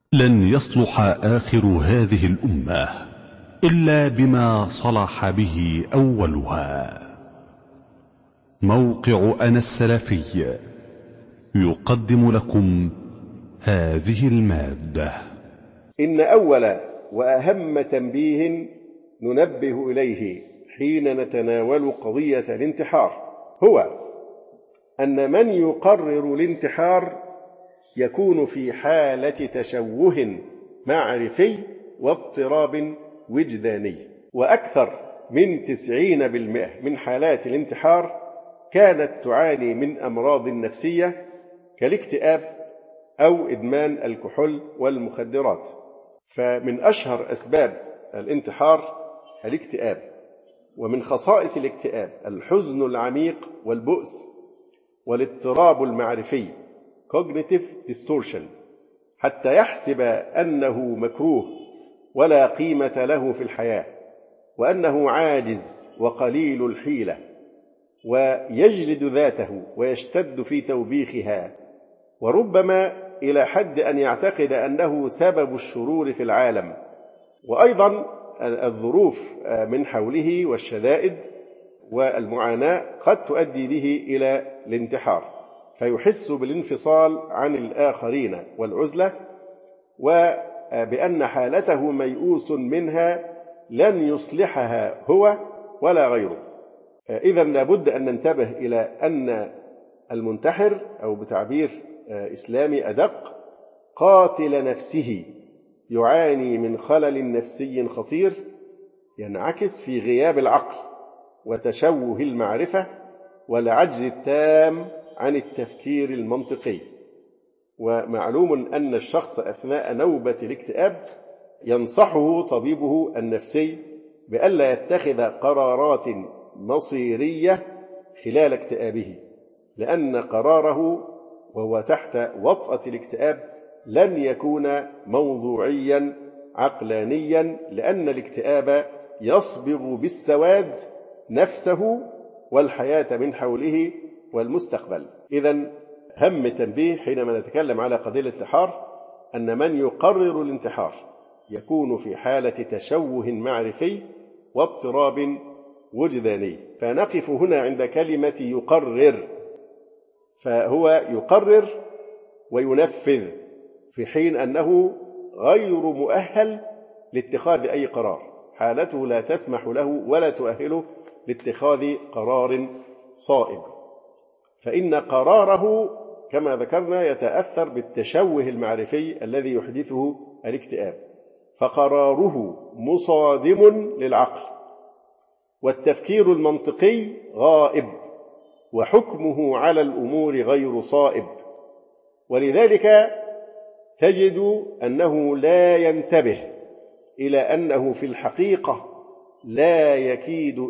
لن يصلح آخر هذه الأمة إلا بما صلح به أولها. موقع أنا السلفي يقدم لكم هذه المادة. إن أول وأهم تنبيه ننبه إليه حين نتناول قضية الانتحار هو أن من يقرر الانتحار يكون في حالة تشوه معرفي واضطراب وجداني، وأكثر من 90% من حالات الانتحار كانت تعاني من أمراض نفسية كالاكتئاب أو إدمان الكحول والمخدرات. فمن أشهر أسباب الانتحار الاكتئاب، ومن خصائص الاكتئاب الحزن العميق والبؤس والاضطراب المعرفي cognitive distortion، حتى يحسب أنه مكروه ولا قيمة له في الحياة، وأنه عاجز وقليل الحيلة، ويجلد ذاته ويشتد في توبيخها، وربما إلى حد أن يعتقد أنه سبب الشرور في العالم. وأيضا الظروف من حوله والشدائد والمعاناة قد تؤدي به إلى الانتحار، فيحس بالانفصال عن الآخرين والعزلة، وبأن حالته ميؤوس منها لن يصلحها هو ولا غيره. إذن لابد أن ننتبه إلى أن المنتحر، أو بتعبير إسلامي أدق، قاتل نفسه، يعاني من خلل نفسي خطير ينعكس في غياب العقل وتشوه المعرفة والعجز التام عن التفكير المنطقي. ومعلوم أن الشخص أثناء نوبة الاكتئاب ينصحه طبيبه النفسي بألا يتخذ قرارات مصيرية خلال اكتئابه، لأن قراره وهو تحت وطأة الاكتئاب لن يكون موضوعيا عقلانيا، لأن الاكتئاب يصبغ بالسواد نفسه والحياة من حوله والمستقبل. إذن هم تنبيه حينما نتكلم على قضية الانتحار أن من يقرر الانتحار يكون في حالة تشوه معرفي واضطراب وجداني. فنقف هنا عند كلمة يقرر، فهو يقرر وينفذ في حين أنه غير مؤهل لاتخاذ أي قرار، حالته لا تسمح له ولا تؤهله لاتخاذ قرار صائب، فإن قراره كما ذكرنا يتأثر بالتشوه المعرفي الذي يحدثه الاكتئاب، فقراره مصادم للعقل، والتفكير المنطقي غائب، وحكمه على الأمور غير صائب. ولذلك تجد أنه لا ينتبه إلى أنه في الحقيقة لا يكيد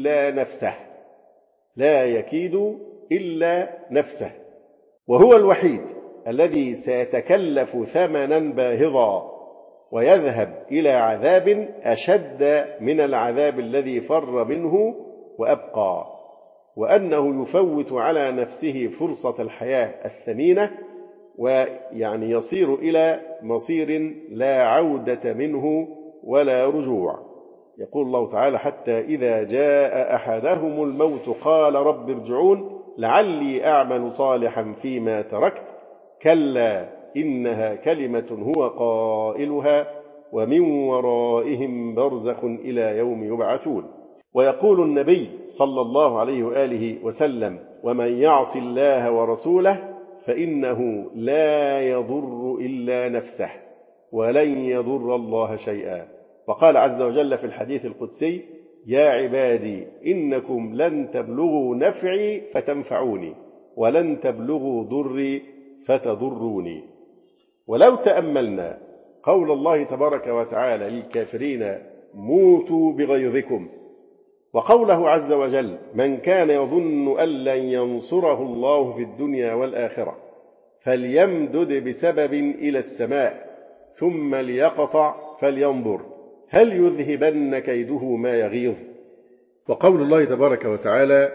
إلا نفسه، وهو الوحيد الذي سيتكلف ثمنا باهظا ويذهب إلى عذاب أشد من العذاب الذي فر منه وأبقى، وأنه يفوت على نفسه فرصة الحياة الثمينة، ويعني يصير إلى مصير لا عودة منه ولا رجوع. يقول الله تعالى: حتى إذا جاء أحدهم الموت قال رب ارجعون لعلي أعمل صالحا فيما تركت كلا إنها كلمة هو قائلها ومن ورائهم برزخ إلى يوم يبعثون. ويقول النبي صلى الله عليه وآله وسلم: ومن يعص الله ورسوله فإنه لا يضر إلا نفسه ولن يضر الله شيئا. وقال عز وجل في الحديث القدسي: يا عبادي إنكم لن تبلغوا نفعي فتنفعوني ولن تبلغوا ضري فتضروني. ولو تأملنا قول الله تبارك وتعالى للكافرين: موتوا بغيظكم، وقوله عز وجل: من كان يظن أن لن ينصره الله في الدنيا والآخرة فليمدد بسبب إلى السماء ثم ليقطع فلينظر هل يذهبن كيده ما يغيظ. وقول الله تبارك وتعالى: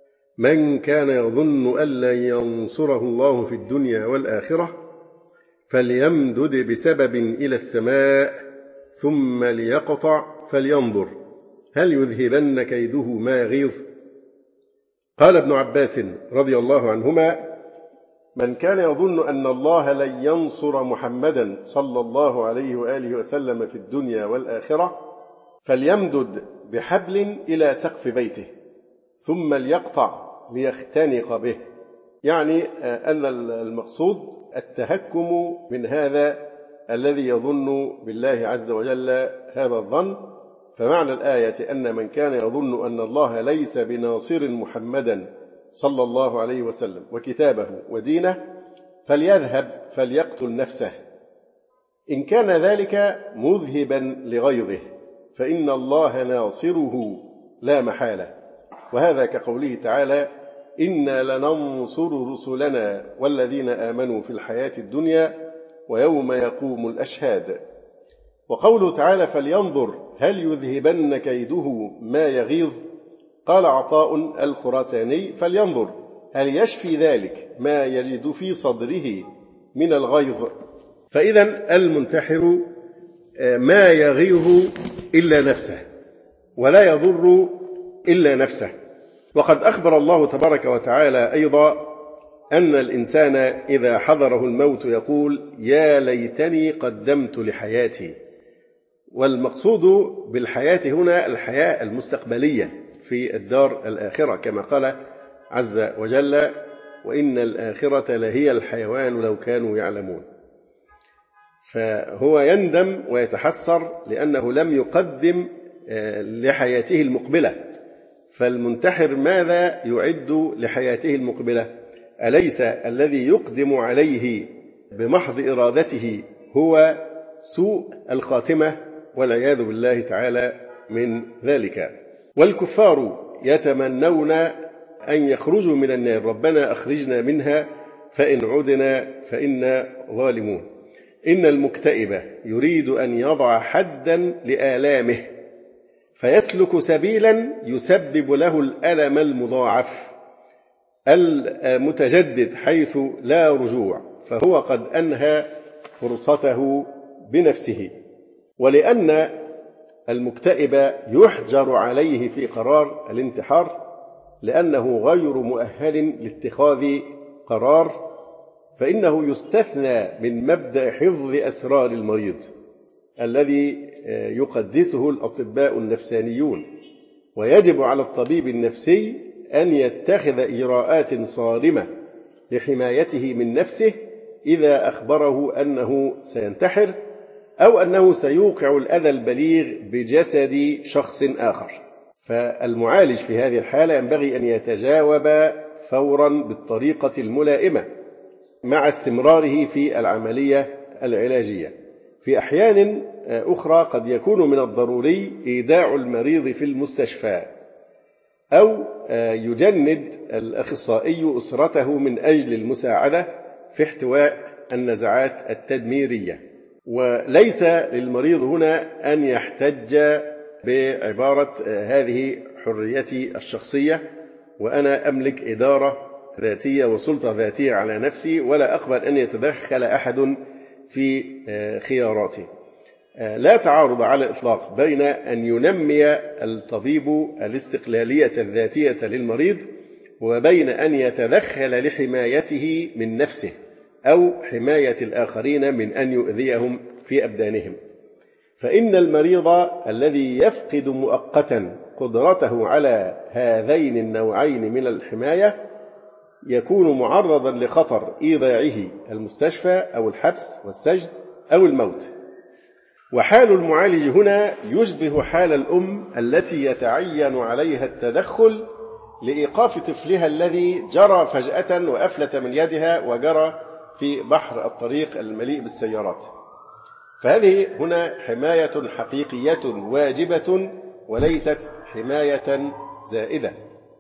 من كان يظن أن لن ينصره الله في الدنيا والآخرة فليمدد بسبب إلى السماء ثم ليقطع فلينظر هل يذهبن كيده ما يغيظ. قال ابن عباس رضي الله عنهما: من كان يظن أن الله لن ينصر محمدا صلى الله عليه وآله وسلم في الدنيا والآخرة فليمدد بحبل إلى سقف بيته ثم ليقطع ليختنق به. يعني أن المقصود التهكم من هذا الذي يظن بالله عز وجل هذا الظن. فمعنى الآية أن من كان يظن أن الله ليس بناصر محمدا صلى الله عليه وسلم وكتابه ودينه فليذهب فليقتل نفسه إن كان ذلك مذهبا لغيظه فإن الله ناصره لا محالة. وهذا كقوله تعالى: إنا لننصر رسلنا والذين آمنوا في الحياة الدنيا ويوم يقوم الأشهاد. وقوله تعالى: فلينظر هل يذهبن كيده ما يغيظ، قال عطاء الخراساني: فلينظر هل يشفي ذلك ما يجد في صدره من الغيظ. فإذا المنتحر ما يغيظ إلا نفسه ولا يضر إلا نفسه. وقد أخبر الله تبارك وتعالى أيضا أن الإنسان إذا حضره الموت يقول: يا ليتني قدمت لحياتي. والمقصود بالحياة هنا الحياة المستقبلية في الدار الآخرة، كما قال عز وجل: وإن الآخرة لهي الحيوان لو كانوا يعلمون. فهو يندم ويتحسر لأنه لم يقدم لحياته المقبلة. فالمنتحر ماذا يعد لحياته المقبلة؟ أليس الذي يقدم عليه بمحض إرادته هو سوء الخاتمة والعياذ بالله تعالى من ذلك؟ والكفار يتمنون أن يخرجوا من النار: ربنا أخرجنا منها فإن عدنا فإنا ظالمون. إن المكتئب يريد أن يضع حدا لآلامه فيسلك سبيلا يسبب له الألم المضاعف المتجدد حيث لا رجوع، فهو قد أنهى فرصته بنفسه. ولأن المكتئب يحجر عليه في قرار الانتحار لأنه غير مؤهل لاتخاذ قرار، فإنه يستثنى من مبدأ حفظ أسرار المريض الذي يقدسه الأطباء النفسانيون. ويجب على الطبيب النفسي أن يتخذ إجراءات صارمة لحمايته من نفسه إذا أخبره أنه سينتحر أو أنه سيوقع الأذى البليغ بجسد شخص آخر. فالمعالج في هذه الحالة ينبغي أن يتجاوب فورا بالطريقة الملائمة مع استمراره في العملية العلاجية. في أحيان أخرى قد يكون من الضروري إيداع المريض في المستشفى أو يجند الأخصائي أسرته من أجل المساعدة في احتواء النزعات التدميرية. وليس للمريض هنا أن يحتج بعبارة: هذه حريتي الشخصية وأنا أملك إدارة ذاتية وسلطة ذاتية على نفسي ولا أقبل أن يتدخل أحد في خياراتي. لا تعارض على الإطلاق بين أن ينمي الطبيب الاستقلالية الذاتية للمريض وبين أن يتدخل لحمايته من نفسه أو حماية الآخرين من أن يؤذيهم في أبدانهم. فإن المريض الذي يفقد مؤقتا قدرته على هذين النوعين من الحماية يكون معرضا لخطر إيضاعه المستشفى أو الحبس والسجن أو الموت. وحال المعالج هنا يشبه حال الأم التي يتعين عليها التدخل لإيقاف طفلها الذي جرى فجأة وأفلت من يدها وجرى في بحر الطريق المليء بالسيارات. فهذه هنا حماية حقيقية واجبة وليست حماية زائدة.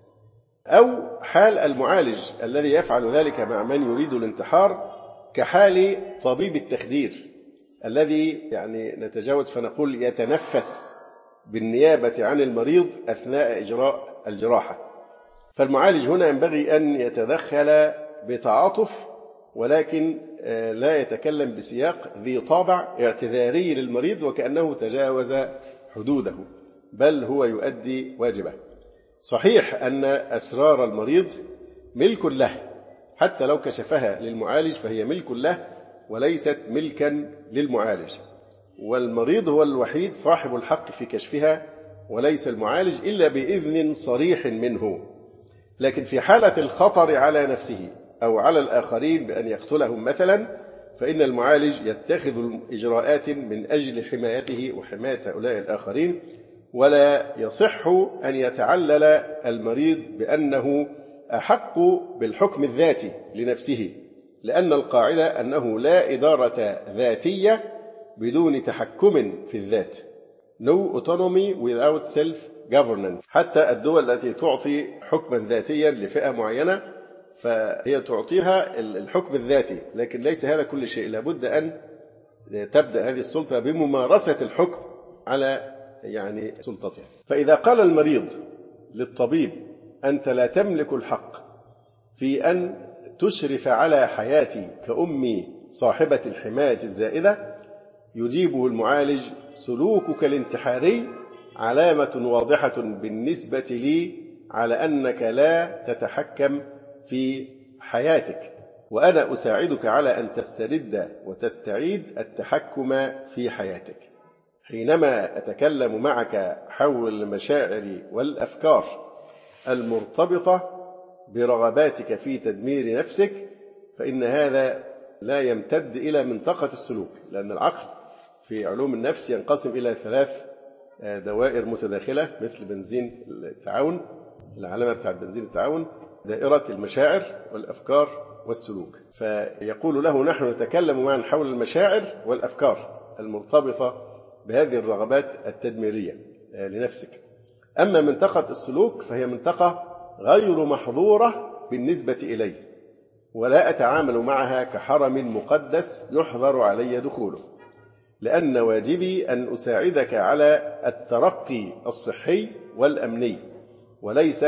أو حال المعالج الذي يفعل ذلك مع من يريد الانتحار كحال طبيب التخدير الذي نتجاوز فنقول يتنفس بالنيابة عن المريض أثناء إجراء الجراحة. فالمعالج هنا ينبغي أن يتدخل بتعاطف ولكن لا يتكلم بسياق ذي طابع اعتذاري للمريض وكأنه تجاوز حدوده، بل هو يؤدي واجبه. صحيح أن أسرار المريض ملك له، حتى لو كشفها للمعالج فهي ملك له وليست ملكا للمعالج، والمريض هو الوحيد صاحب الحق في كشفها وليس المعالج إلا بإذن صريح منه. لكن في حالة الخطر على نفسه أو على الآخرين بأن يقتلهم مثلا، فإن المعالج يتخذ إجراءات من أجل حمايته وحماية هؤلاء الآخرين، ولا يصح أن يتعلل المريض بأنه أحق بالحكم الذاتي لنفسه، لأن القاعدة أنه لا إدارة ذاتية بدون تحكم في الذات. No autonomy without self-governance. حتى الدول التي تعطي حكما ذاتيا لفئة معينة فهي تعطيها الحكم الذاتي، لكن ليس هذا كل شيء، لابد أن تبدأ هذه السلطة بممارسة الحكم على سلطتها. فإذا قال المريض للطبيب أنت لا تملك الحق في أن تشرف على حياتي كأمي صاحبة الحماية الزائدة، يجيبه المعالج سلوكك الانتحاري علامة واضحة بالنسبة لي على أنك لا تتحكم في حياتك، وأنا أساعدك على أن تسترد وتستعيد التحكم في حياتك. حينما أتكلم معك حول المشاعر والأفكار المرتبطة برغباتك في تدمير نفسك، فإن هذا لا يمتد إلى منطقة السلوك، لأن العقل في علوم النفس ينقسم إلى 3 دوائر متداخلة مثل بنزين التعاون، العلامة بتاعت بنزين التعاون، دائرة المشاعر والأفكار والسلوك. فيقول له نحن نتكلم معا حول المشاعر والأفكار المرتبطة بهذه الرغبات التدميرية لنفسك. أما منطقة السلوك فهي منطقة غير محظورة بالنسبة إلي، ولا أتعامل معها كحرم مقدس يحظر علي دخوله، لأن واجبي أن أساعدك على الترقي الصحي والأمني، وليس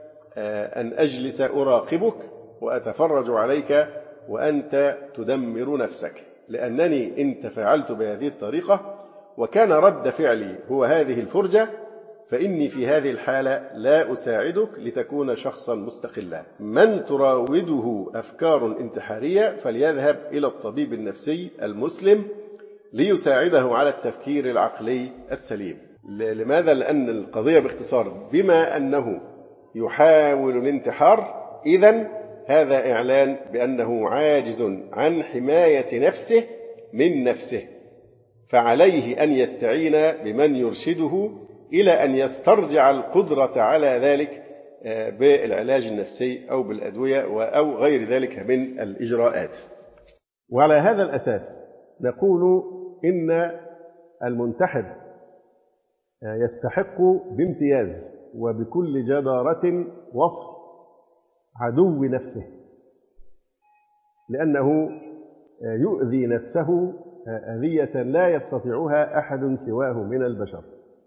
أن أجلس أراقبك وأتفرج عليك وأنت تدمر نفسك. لأنني إن تفاعلت بهذه الطريقة وكان رد فعلي هو هذه الفرجة، فإني في هذه الحالة لا أساعدك لتكون شخصا مستقلا. من تراوده أفكار انتحارية فليذهب إلى الطبيب النفسي المسلم ليساعده على التفكير العقلي السليم. لماذا؟ لأن القضية باختصار بما أنه يحاول الانتحار، إذن هذا إعلان بأنه عاجز عن حماية نفسه من نفسه، فعليه أن يستعين بمن يرشده إلى أن يسترجع القدرة على ذلك بالعلاج النفسي أو بالأدوية أو غير ذلك من الإجراءات. وعلى هذا الأساس نقول إن المنتحر يستحق بامتياز وبكل جدارة وصف عدو نفسه، لأنه يؤذي نفسه أذية لا يستطيعها أحد سواه من البشر.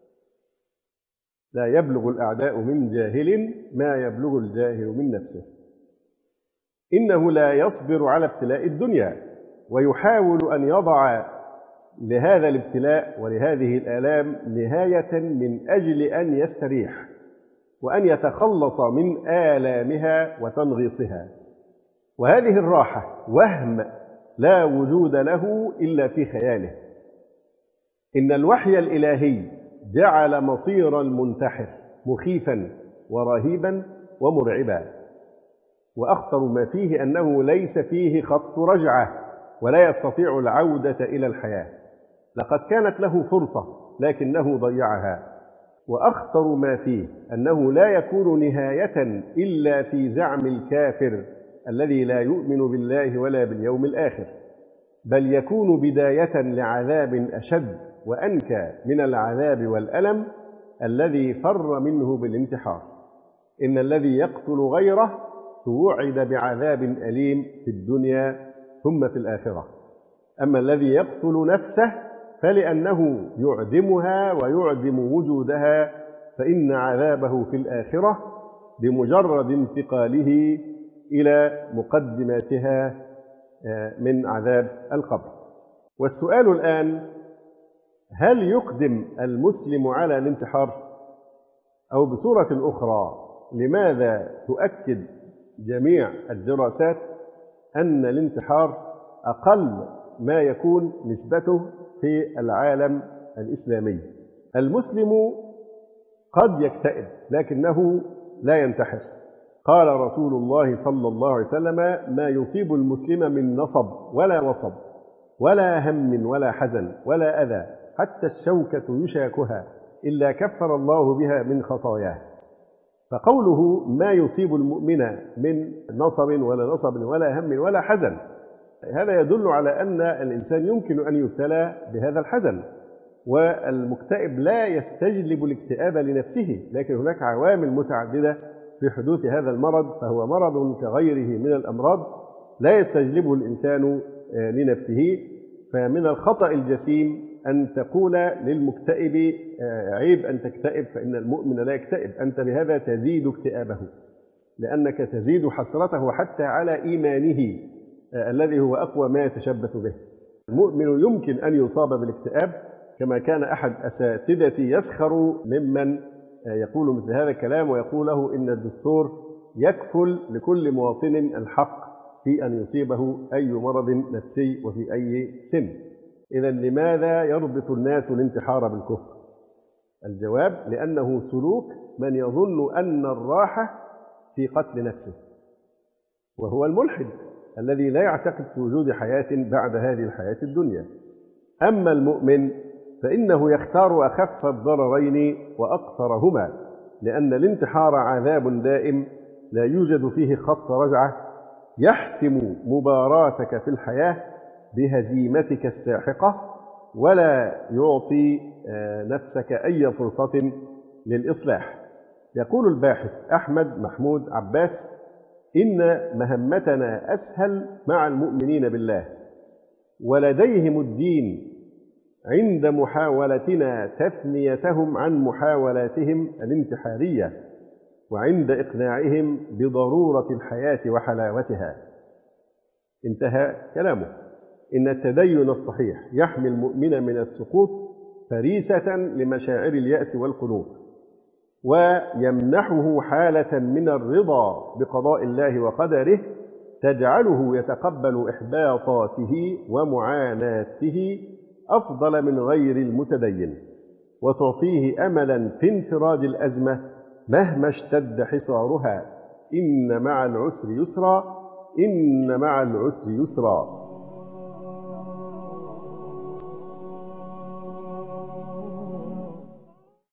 لا يبلغ الأعداء من جاهل ما يبلغ الجاهل من نفسه. إنه لا يصبر على ابتلاء الدنيا، ويحاول أن يضع لهذا الابتلاء ولهذه الآلام نهاية من أجل أن يستريح وأن يتخلص من آلامها وتنغيصها. وهذه الراحة وهم لا وجود له إلا في خياله. إن الوحي الإلهي جعل مصير المنتحر مخيفا ورهيبا ومرعبا، وأخطر ما فيه أنه ليس فيه خط رجعة ولا يستطيع العودة إلى الحياة. لقد كانت له فرصة لكنه ضيعها. وأخطر ما فيه أنه لا يكون نهاية إلا في زعم الكافر الذي لا يؤمن بالله ولا باليوم الآخر، بل يكون بداية لعذاب أشد وأنكى من العذاب والألم الذي فر منه بالانتحار. إن الذي يقتل غيره توعد بعذاب أليم في الدنيا ثم في الآخرة. أما الذي يقتل نفسه فلأنه يعدمها ويعدم وجودها، فإن عذابه في الآخرة بمجرد انتقاله إلى مقدماتها من عذاب القبر. والسؤال الآن: هل يقدم المسلم على الانتحار؟ أو بصورة أخرى، لماذا تؤكد جميع الدراسات أن الانتحار أقل ما يكون نسبته في العالم الإسلامي؟ المسلم قد يكتئب لكنه لا ينتحر. قال رسول الله صلى الله عليه وسلم: ما يصيب المسلم من نصب ولا وصب ولا هم ولا حزن ولا أذى حتى الشوكة يشاكها إلا كفر الله بها من خطاياه. فقوله ما يصيب المؤمن من نصب ولا نصب ولا هم ولا حزن، هذا يدل على أن الإنسان يمكن أن يبتلى بهذا الحزن، والمكتئب لا يستجلب الاكتئاب لنفسه، لكن هناك عوامل متعددة في حدوث هذا المرض، فهو مرض كغيره من الأمراض لا يستجلبه الإنسان لنفسه. فمن الخطأ الجسيم أن تقول للمكتئب عيب أن تكتئب فإن المؤمن لا يكتئب، أنت بهذا تزيد اكتئابه، لأنك تزيد حسرته حتى على إيمانه الذي هو أقوى ما يتشبث به. المؤمن يمكن أن يصاب بالاكتئاب، كما كان أحد أساتذتي يسخر ممن يقول مثل هذا الكلام ويقول له إن الدستور يكفل لكل مواطن الحق في أن يصيبه أي مرض نفسي وفي أي سن. إذن لماذا يربط الناس الانتحار بالكفر؟ الجواب: لأنه سلوك من يظن أن الراحة في قتل نفسه، وهو الملحد الذي لا يعتقد في وجود حياة بعد هذه الحياة الدنيا. أما المؤمن فإنه يختار أخف الضررين وأقصرهما، لأن الانتحار عذاب دائم لا يوجد فيه خط رجعة يحسم مباراتك في الحياة بهزيمتك الساحقة، ولا يعطي نفسك أي فرصة للإصلاح. يقول الباحث أحمد محمود عباس: إن مهمتنا أسهل مع المؤمنين بالله، ولديهم الدين عند محاولتنا تثنيتهم عن محاولاتهم الانتحارية، وعند إقناعهم بضرورة الحياة وحلاوتها. انتهى كلامه. إن التدين الصحيح يحمي المؤمن من السقوط فريسة لمشاعر اليأس والقنوط، ويمنحه حالة من الرضا بقضاء الله وقدره تجعله يتقبل إحباطاته ومعاناته أفضل من غير المتدين، وتعطيه أملا في انفراج الأزمة مهما اشتد حصارها. إن مع العسر يسرا، إن مع العسر يسرا.